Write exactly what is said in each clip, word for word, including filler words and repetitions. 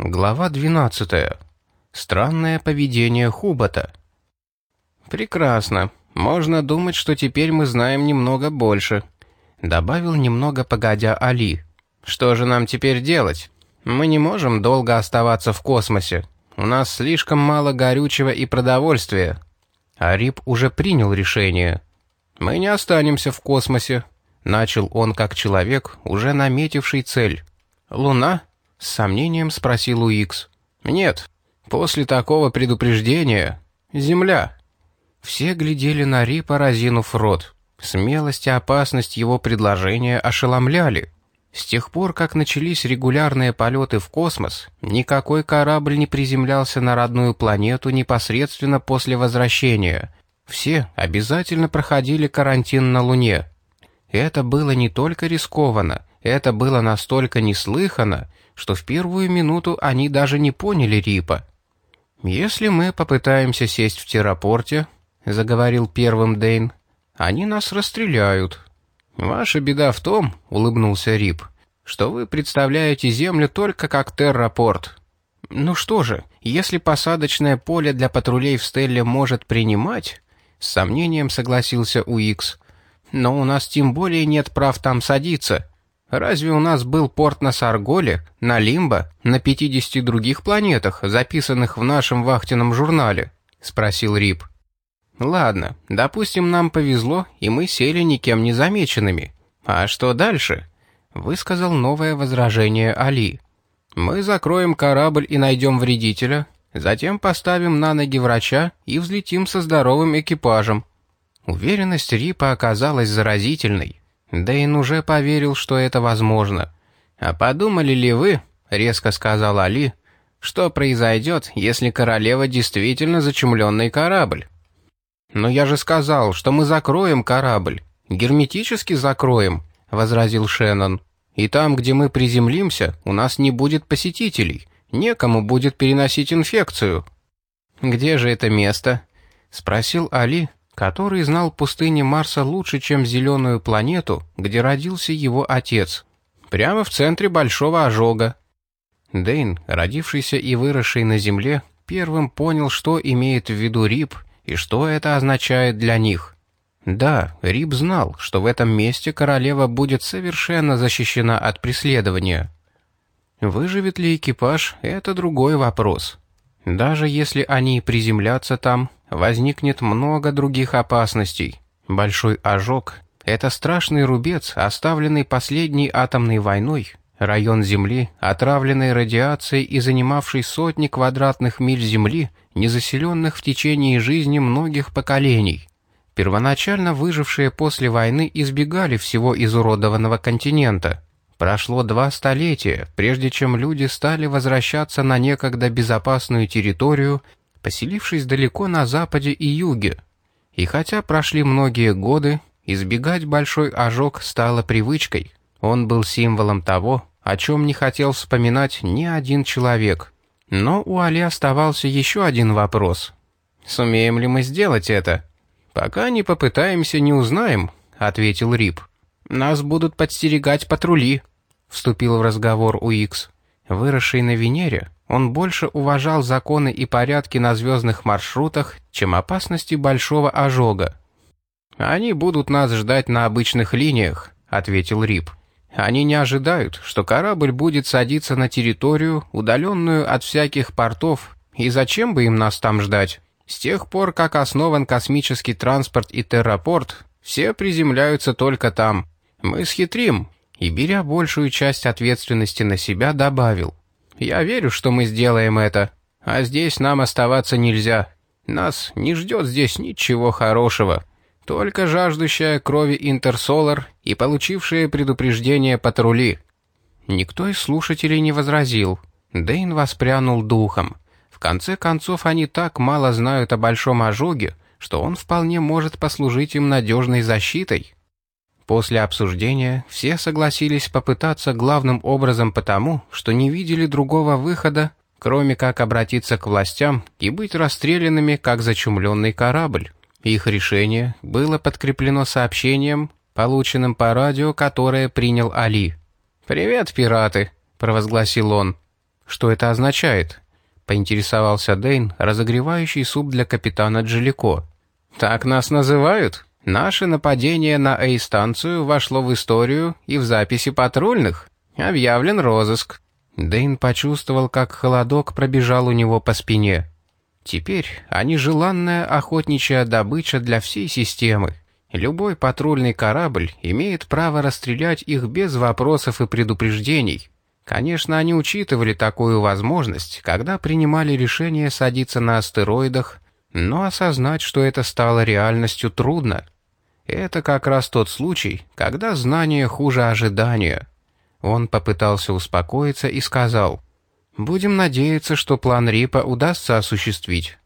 Глава двенадцатая. Странное поведение Хубота. «Прекрасно. Можно думать, что теперь мы знаем немного больше», — добавил немного погодя Али. «Что же нам теперь делать? Мы не можем долго оставаться в космосе. У нас слишком мало горючего и продовольствия». Ариб уже принял решение. «Мы не останемся в космосе», — начал он как человек, уже наметивший цель. «Луна?» — с сомнением спросил Уикс. «Нет. После такого предупреждения — Земля». Все глядели на Рипа, разинув рот. Смелость и опасность его предложения ошеломляли. С тех пор, как начались регулярные полеты в космос, никакой корабль не приземлялся на родную планету непосредственно после возвращения. Все обязательно проходили карантин на Луне. Это было не только рискованно, это было настолько неслыханно, что в первую минуту они даже не поняли Рипа. «Если мы попытаемся сесть в террапорте», — заговорил первым Дейн, — «они нас расстреляют». «Ваша беда в том», — улыбнулся Рип, — «что вы представляете Землю только как террапорт». «Ну что же, если посадочное поле для патрулей в Стелле может принимать», — с сомнением согласился Уикс, — «но у нас тем более нет прав там садиться. Разве у нас был порт на Сарголе, на Лимбо, на пятидесяти других планетах, записанных в нашем вахтенном журнале?» — спросил Рип. «Ладно, допустим, нам повезло, и мы сели никем не замеченными. А что дальше?» — высказал новое возражение Али. «Мы закроем корабль и найдем вредителя, затем поставим на ноги врача и взлетим со здоровым экипажем». Уверенность Рипа оказалась заразительной. Дейн уже поверил, что это возможно. «А подумали ли вы, — резко сказал Али, — что произойдет, если королева действительно зачумленный корабль?» «Но я же сказал, что мы закроем корабль. Герметически закроем», — возразил Шеннон. «И там, где мы приземлимся, у нас не будет посетителей. Некому будет переносить инфекцию». «Где же это место?» — спросил Али, который знал пустыни Марса лучше, чем зеленую планету, где родился его отец. «Прямо в центре большого ожога». Дейн, родившийся и выросший на Земле, первым понял, что имеет в виду Рип и что это означает для них. Да, Рип знал, что в этом месте королева будет совершенно защищена от преследования. Выживет ли экипаж — это другой вопрос. Даже если они приземлятся там, возникнет много других опасностей. Большой ожог — это страшный рубец, оставленный последней атомной войной, район Земли, отравленный радиацией и занимавший сотни квадратных миль Земли, незаселенных в течение жизни многих поколений. Первоначально выжившие после войны избегали всего изуродованного континента. Прошло два столетия, прежде чем люди стали возвращаться на некогда безопасную территорию, поселившись далеко на западе и юге. И хотя прошли многие годы, избегать большой ожог стало привычкой. Он был символом того, о чем не хотел вспоминать ни один человек. Но у Али оставался еще один вопрос. «Сумеем ли мы сделать это?» «Пока не попытаемся, не узнаем», — ответил Рип. «Нас будут подстерегать патрули», — вступил в разговор Уикс. Выросший на Венере, он больше уважал законы и порядки на звездных маршрутах, чем опасности большого ожога. «Они будут нас ждать на обычных линиях», — ответил Рип. «Они не ожидают, что корабль будет садиться на территорию, удаленную от всяких портов, и зачем бы им нас там ждать? С тех пор, как основан космический транспорт и террапорт, все приземляются только там. Мы схитрим». И, беря большую часть ответственности на себя, добавил: «Я верю, что мы сделаем это, а здесь нам оставаться нельзя. Нас не ждет здесь ничего хорошего, только жаждущая крови Интерсолар и получившие предупреждение патрули». Никто из слушателей не возразил. Дейн воспрянул духом. В конце концов, они так мало знают о большом ожоге, что он вполне может послужить им надежной защитой. После обсуждения все согласились попытаться главным образом потому, что не видели другого выхода, кроме как обратиться к властям и быть расстрелянными, как зачумленный корабль. Их решение было подкреплено сообщением, полученным по радио, которое принял Али. «Привет, пираты», — провозгласил он. «Что это означает?» — поинтересовался Дэйн, разогревающий суп для капитана Джалико. «Так нас называют? Наше нападение на Эй-станцию вошло в историю и в записи патрульных. Объявлен розыск». Дэйн почувствовал, как холодок пробежал у него по спине. Теперь они желанная охотничья добыча для всей системы. Любой патрульный корабль имеет право расстрелять их без вопросов и предупреждений. Конечно, они учитывали такую возможность, когда принимали решение садиться на астероидах, но осознать, что это стало реальностью, трудно. Это как раз тот случай, когда знание хуже ожидания. Он попытался успокоиться и сказал: «Будем надеяться, что план Рипа удастся осуществить.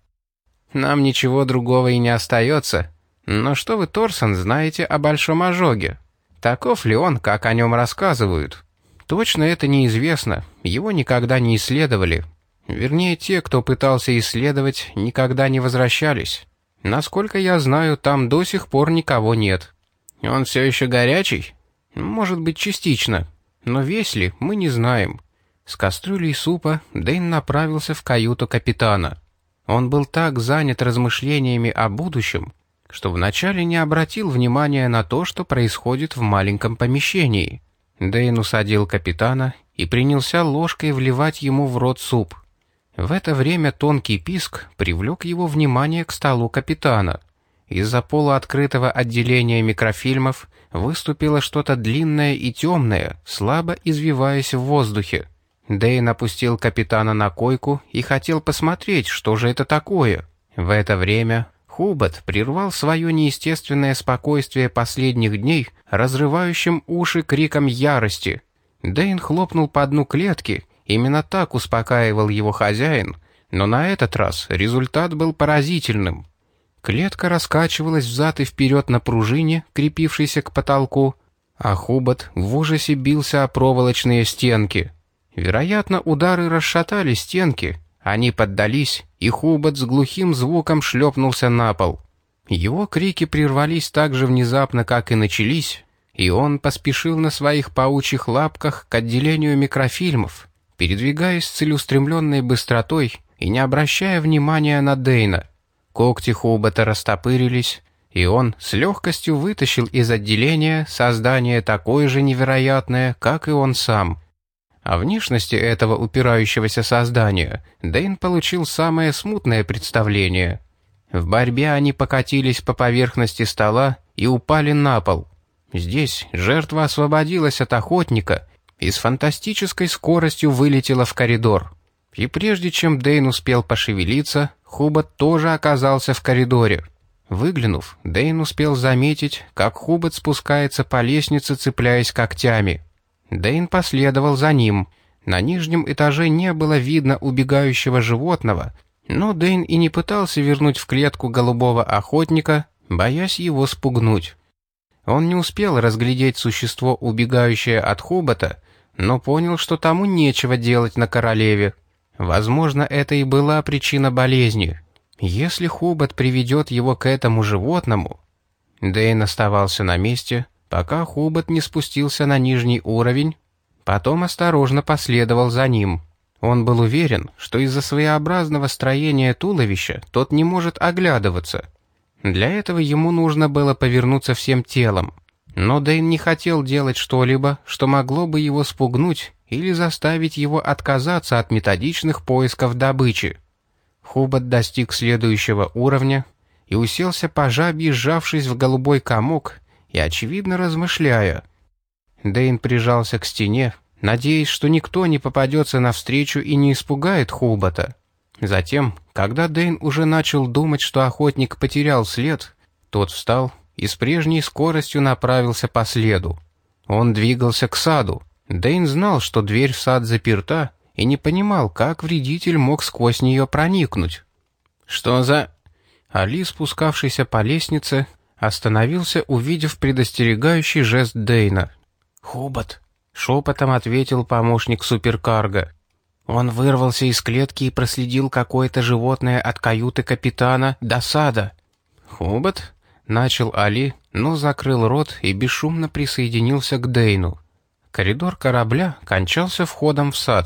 Нам ничего другого и не остается. Но что вы, Торсон, знаете о Большом Ожоге? Таков ли он, как о нем рассказывают? Точно это неизвестно, его никогда не исследовали. Вернее, те, кто пытался исследовать, никогда не возвращались. Насколько я знаю, там до сих пор никого нет. Он все еще горячий? Может быть, частично. Но весь ли, мы не знаем». С кастрюлей супа Дэйн направился в каюту капитана. Он был так занят размышлениями о будущем, что вначале не обратил внимания на то, что происходит в маленьком помещении. Дэйн усадил капитана и принялся ложкой вливать ему в рот суп. В это время тонкий писк привлек его внимание к столу капитана. Из-за полуоткрытого отделения микрофильмов выступило что-то длинное и темное, слабо извиваясь в воздухе. Дэйн опустил капитана на койку и хотел посмотреть, что же это такое. В это время Хубат прервал свое неестественное спокойствие последних дней разрывающим уши криком ярости. Дэйн хлопнул по дну клетки, именно так успокаивал его хозяин, но на этот раз результат был поразительным. Клетка раскачивалась взад и вперед на пружине, крепившейся к потолку, а Хубат в ужасе бился о проволочные стенки. Вероятно, удары расшатали стенки, они поддались, и Хубат с глухим звуком шлепнулся на пол. Его крики прервались так же внезапно, как и начались, и он поспешил на своих паучьих лапках к отделению микрофильмов, передвигаясь с целеустремленной быстротой и не обращая внимания на Дэйна. Когти Хубата растопырились, и он с легкостью вытащил из отделения создание такое же невероятное, как и он сам. О внешности этого упирающегося создания Дэйн получил самое смутное представление. В борьбе они покатились по поверхности стола и упали на пол. Здесь жертва освободилась от охотника и с фантастической скоростью вылетела в коридор. И прежде чем Дэйн успел пошевелиться, Хубат тоже оказался в коридоре. Выглянув, Дэйн успел заметить, как Хубат спускается по лестнице, цепляясь когтями. Дэйн последовал за ним. На нижнем этаже не было видно убегающего животного, но Дэйн и не пытался вернуть в клетку голубого охотника, боясь его спугнуть. Он не успел разглядеть существо, убегающее от Хубата, но понял, что тому нечего делать на королеве. Возможно, это и была причина болезни. Если Хубат приведет его к этому животному... Дэйн оставался на месте, пока Хубат не спустился на нижний уровень, потом осторожно последовал за ним. Он был уверен, что из-за своеобразного строения туловища тот не может оглядываться. Для этого ему нужно было повернуться всем телом. Но Дэйн не хотел делать что-либо, что могло бы его спугнуть или заставить его отказаться от методичных поисков добычи. Хубат достиг следующего уровня и уселся по жабьи, сжавшись в голубой комок и, очевидно, размышляя. Дэйн прижался к стене, надеясь, что никто не попадется навстречу и не испугает Хубата. Затем, когда Дэйн уже начал думать, что охотник потерял след, тот встал и с прежней скоростью направился по следу. Он двигался к саду. Дэйн знал, что дверь в сад заперта, и не понимал, как вредитель мог сквозь нее проникнуть. «Что за...» Али, спускавшийся по лестнице, остановился, увидев предостерегающий жест Дэйна. «Хубат», — шепотом ответил помощник суперкарго. «Он вырвался из клетки и проследил какое-то животное от каюты капитана до сада». «Хубат?» — начал Али, но закрыл рот и бесшумно присоединился к Дэйну. Коридор корабля кончался входом в сад.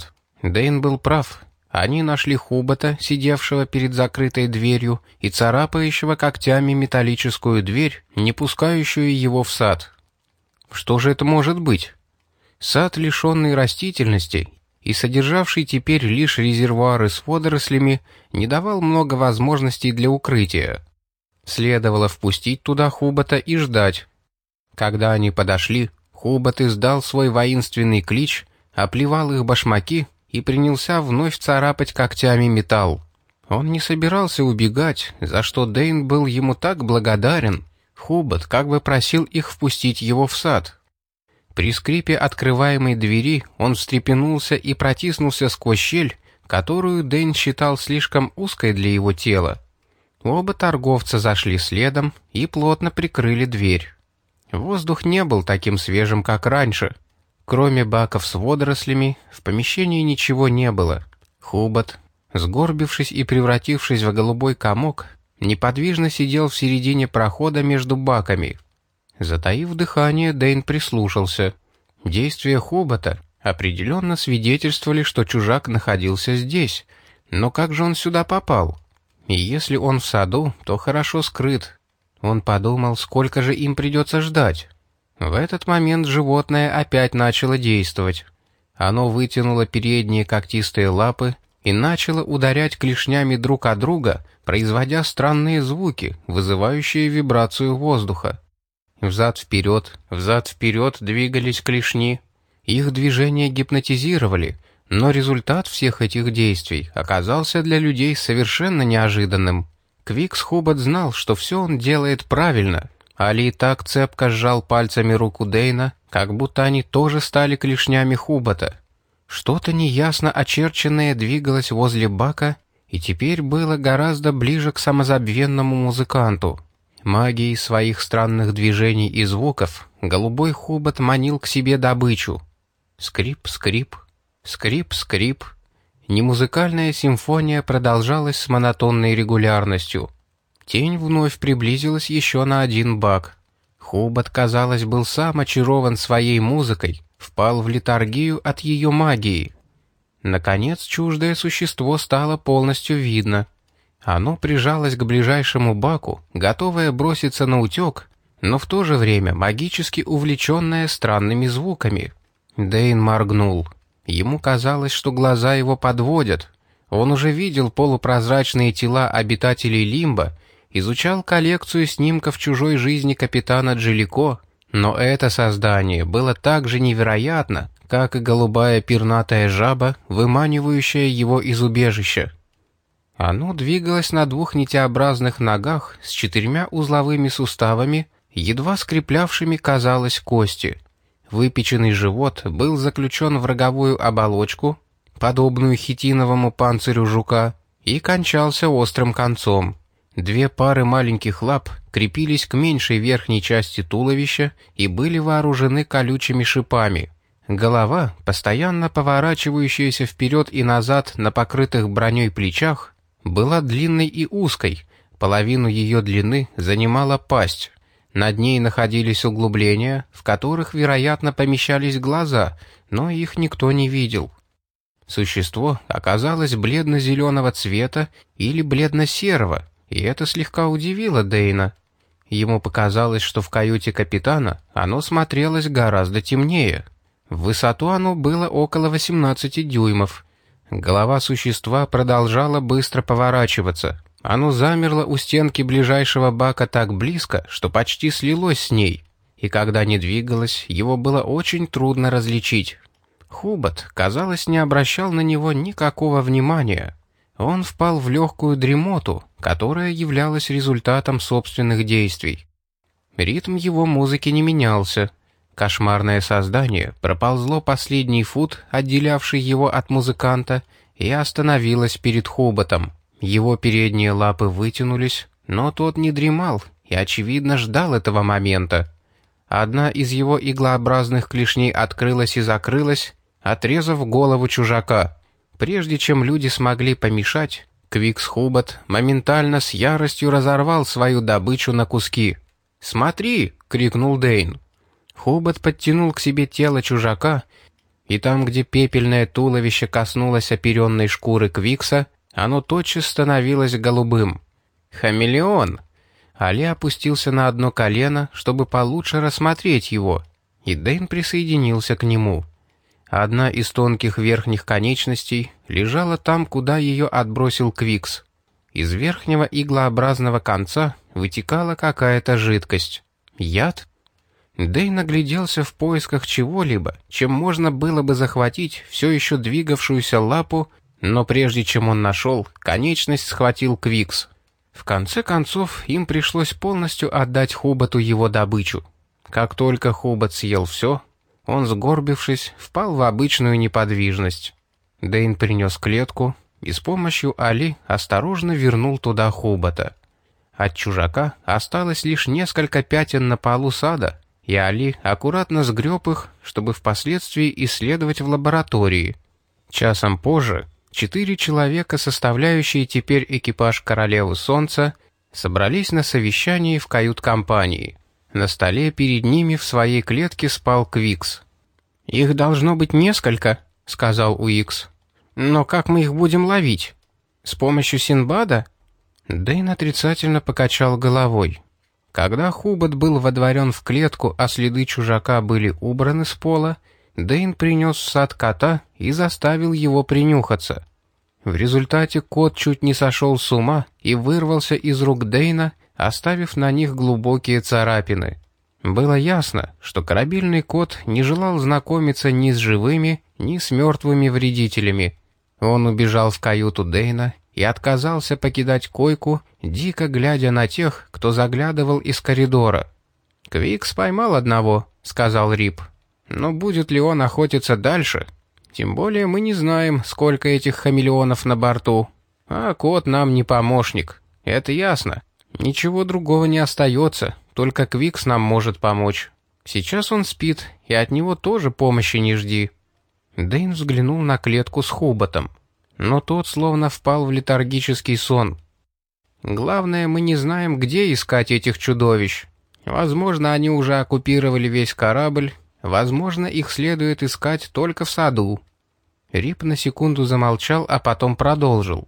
Дэйн был прав. Они нашли Хубота, сидевшего перед закрытой дверью и царапающего когтями металлическую дверь, не пускающую его в сад. Что же это может быть? Сад, лишенный растительности и содержавший теперь лишь резервуары с водорослями, не давал много возможностей для укрытия. Следовало впустить туда Хубота и ждать. Когда они подошли, Хубот издал свой воинственный клич, оплевал их башмаки и принялся вновь царапать когтями металл. Он не собирался убегать, за что Дэйн был ему так благодарен. Хубот как бы просил их впустить его в сад. При скрипе открываемой двери он встрепенулся и протиснулся сквозь щель, которую Дэйн считал слишком узкой для его тела. Оба торговца зашли следом и плотно прикрыли дверь. Воздух не был таким свежим, как раньше. Кроме баков с водорослями, в помещении ничего не было. Хубот, сгорбившись и превратившись в голубой комок, неподвижно сидел в середине прохода между баками. Затаив дыхание, Дэйн прислушался. Действия Хубота определенно свидетельствовали, что чужак находился здесь. Но как же он сюда попал? И если он в саду, то хорошо скрыт. Он подумал, сколько же им придется ждать. В этот момент животное опять начало действовать. Оно вытянуло передние когтистые лапы и начало ударять клешнями друг от друга, производя странные звуки, вызывающие вибрацию воздуха. Взад-вперед, взад-вперед двигались клешни. Их движения гипнотизировали, но результат всех этих действий оказался для людей совершенно неожиданным. Квикс Хубот знал, что все он делает правильно. Али так цепко сжал пальцами руку Дэйна, как будто они тоже стали клешнями Хубота. Что-то неясно очерченное двигалось возле бака и теперь было гораздо ближе к самозабвенному музыканту. Магией своих странных движений и звуков голубой Хубот манил к себе добычу. Скрип, скрип, скрип, скрип. Немузыкальная симфония продолжалась с монотонной регулярностью. Тень вновь приблизилась еще на один бак. Хубот, казалось, был сам очарован своей музыкой, впал в летаргию от ее магии. Наконец, чуждое существо стало полностью видно. Оно прижалось к ближайшему баку, готовое броситься на утек, но в то же время магически увлеченное странными звуками. Дэйн моргнул. Ему казалось, что глаза его подводят. Он уже видел полупрозрачные тела обитателей Лимба, изучал коллекцию снимков чужой жизни капитана Джилико, но это создание было так же невероятно, как и голубая пернатая жаба, выманивающая его из убежища. Оно двигалось на двух нитеобразных ногах с четырьмя узловыми суставами, едва скреплявшими, казалось, кости. Выпеченный живот был заключен в роговую оболочку, подобную хитиновому панцирю жука, и кончался острым концом. Две пары маленьких лап крепились к меньшей верхней части туловища и были вооружены колючими шипами. Голова, постоянно поворачивающаяся вперед и назад на покрытых броней плечах, была длинной и узкой, половину ее длины занимала пасть. Над ней находились углубления, в которых, вероятно, помещались глаза, но их никто не видел. Существо оказалось бледно-зеленого цвета или бледно-серого, и это слегка удивило Дэйна. Ему показалось, что в каюте капитана оно смотрелось гораздо темнее. В высоту оно было около восемнадцати дюймов. Голова существа продолжала быстро поворачиваться. Оно замерло у стенки ближайшего бака так близко, что почти слилось с ней, и когда не двигалось, его было очень трудно различить. Хубот, казалось, не обращал на него никакого внимания. Он впал в легкую дремоту, которая являлась результатом собственных действий. Ритм его музыки не менялся. Кошмарное создание проползло последний фут, отделявший его от музыканта, и остановилось перед Хуботом. Его передние лапы вытянулись, но тот не дремал и, очевидно, ждал этого момента. Одна из его иглообразных клешней открылась и закрылась, отрезав голову чужака. Прежде чем люди смогли помешать, Квикс Хубот моментально с яростью разорвал свою добычу на куски. «Смотри!» — крикнул Дэйн. Хубот подтянул к себе тело чужака и там, где пепельное туловище коснулось оперенной шкуры Квикса, оно тотчас становилось голубым. «Хамелеон!» Али опустился на одно колено, чтобы получше рассмотреть его, и Дэйн присоединился к нему. Одна из тонких верхних конечностей лежала там, куда ее отбросил Квикс. Из верхнего иглообразного конца вытекала какая-то жидкость. Яд? Дэйн огляделся в поисках чего-либо, чем можно было бы захватить все еще двигавшуюся лапу, но прежде чем он нашел, конечность схватил Квикс. В конце концов, им пришлось полностью отдать Хуботу его добычу. Как только Хубот съел все, он, сгорбившись, впал в обычную неподвижность. Дэйн принес клетку и с помощью Али осторожно вернул туда Хубота. От чужака осталось лишь несколько пятен на полу сада, и Али аккуратно сгреб их, чтобы впоследствии исследовать в лаборатории. Часом позже четыре человека, составляющие теперь экипаж Королевы Солнца, собрались на совещании в кают-компании. На столе перед ними в своей клетке спал Квикс. «Их должно быть несколько», — сказал Уикс. «Но как мы их будем ловить? С помощью Синдбада?» Дэйн отрицательно покачал головой. Когда Хубот был водворен в клетку, а следы чужака были убраны с пола, Дэйн принес в сад кота и заставил его принюхаться. В результате кот чуть не сошел с ума и вырвался из рук Дэйна, оставив на них глубокие царапины. Было ясно, что корабельный кот не желал знакомиться ни с живыми, ни с мертвыми вредителями. Он убежал в каюту Дэйна и отказался покидать койку, дико глядя на тех, кто заглядывал из коридора. «Квикс поймал одного», — сказал Рип. «Но будет ли он охотиться дальше? Тем более мы не знаем, сколько этих хамелеонов на борту. А кот нам не помощник, это ясно. Ничего другого не остается, только Квикс нам может помочь. Сейчас он спит, и от него тоже помощи не жди». Дэйн взглянул на клетку с Хуботом, но тот словно впал в летаргический сон. «Главное, мы не знаем, где искать этих чудовищ. Возможно, они уже оккупировали весь корабль, возможно, их следует искать только в саду». Рип на секунду замолчал, а потом продолжил.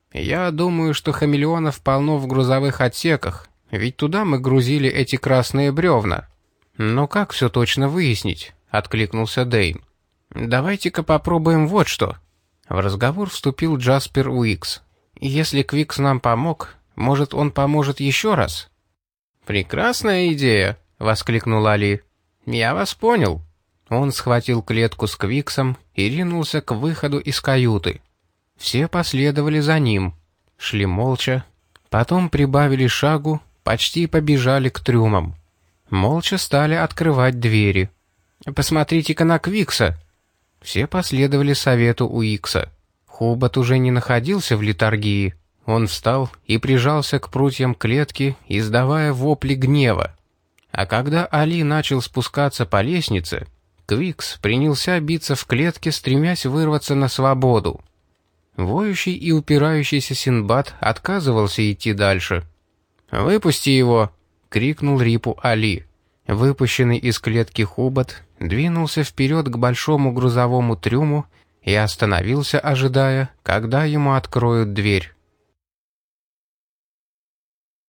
«Я думаю, что хамелеонов полно в грузовых отсеках, ведь туда мы грузили эти красные бревна». «Но как все точно выяснить?» — откликнулся Дэйн. «Давайте-ка попробуем вот что». В разговор вступил Джаспер Уикс. «Если Квикс нам помог, может, он поможет еще раз?» «Прекрасная идея!» — воскликнул Али. «Я вас понял». Он схватил клетку с Квиксом и ринулся к выходу из каюты. Все последовали за ним, шли молча, потом прибавили шагу, почти побежали к трюмам. Молча стали открывать двери. «Посмотрите-ка на Квикса!» Все последовали совету Уикса. Хубот уже не находился в летаргии. Он встал и прижался к прутьям клетки, издавая вопли гнева. А когда Али начал спускаться по лестнице, Квикс принялся биться в клетке, стремясь вырваться на свободу. Воющий и упирающийся Синдбад отказывался идти дальше. «Выпусти его!» — крикнул Рипу Али. Выпущенный из клетки Хубот двинулся вперед к большому грузовому трюму и остановился, ожидая, когда ему откроют дверь.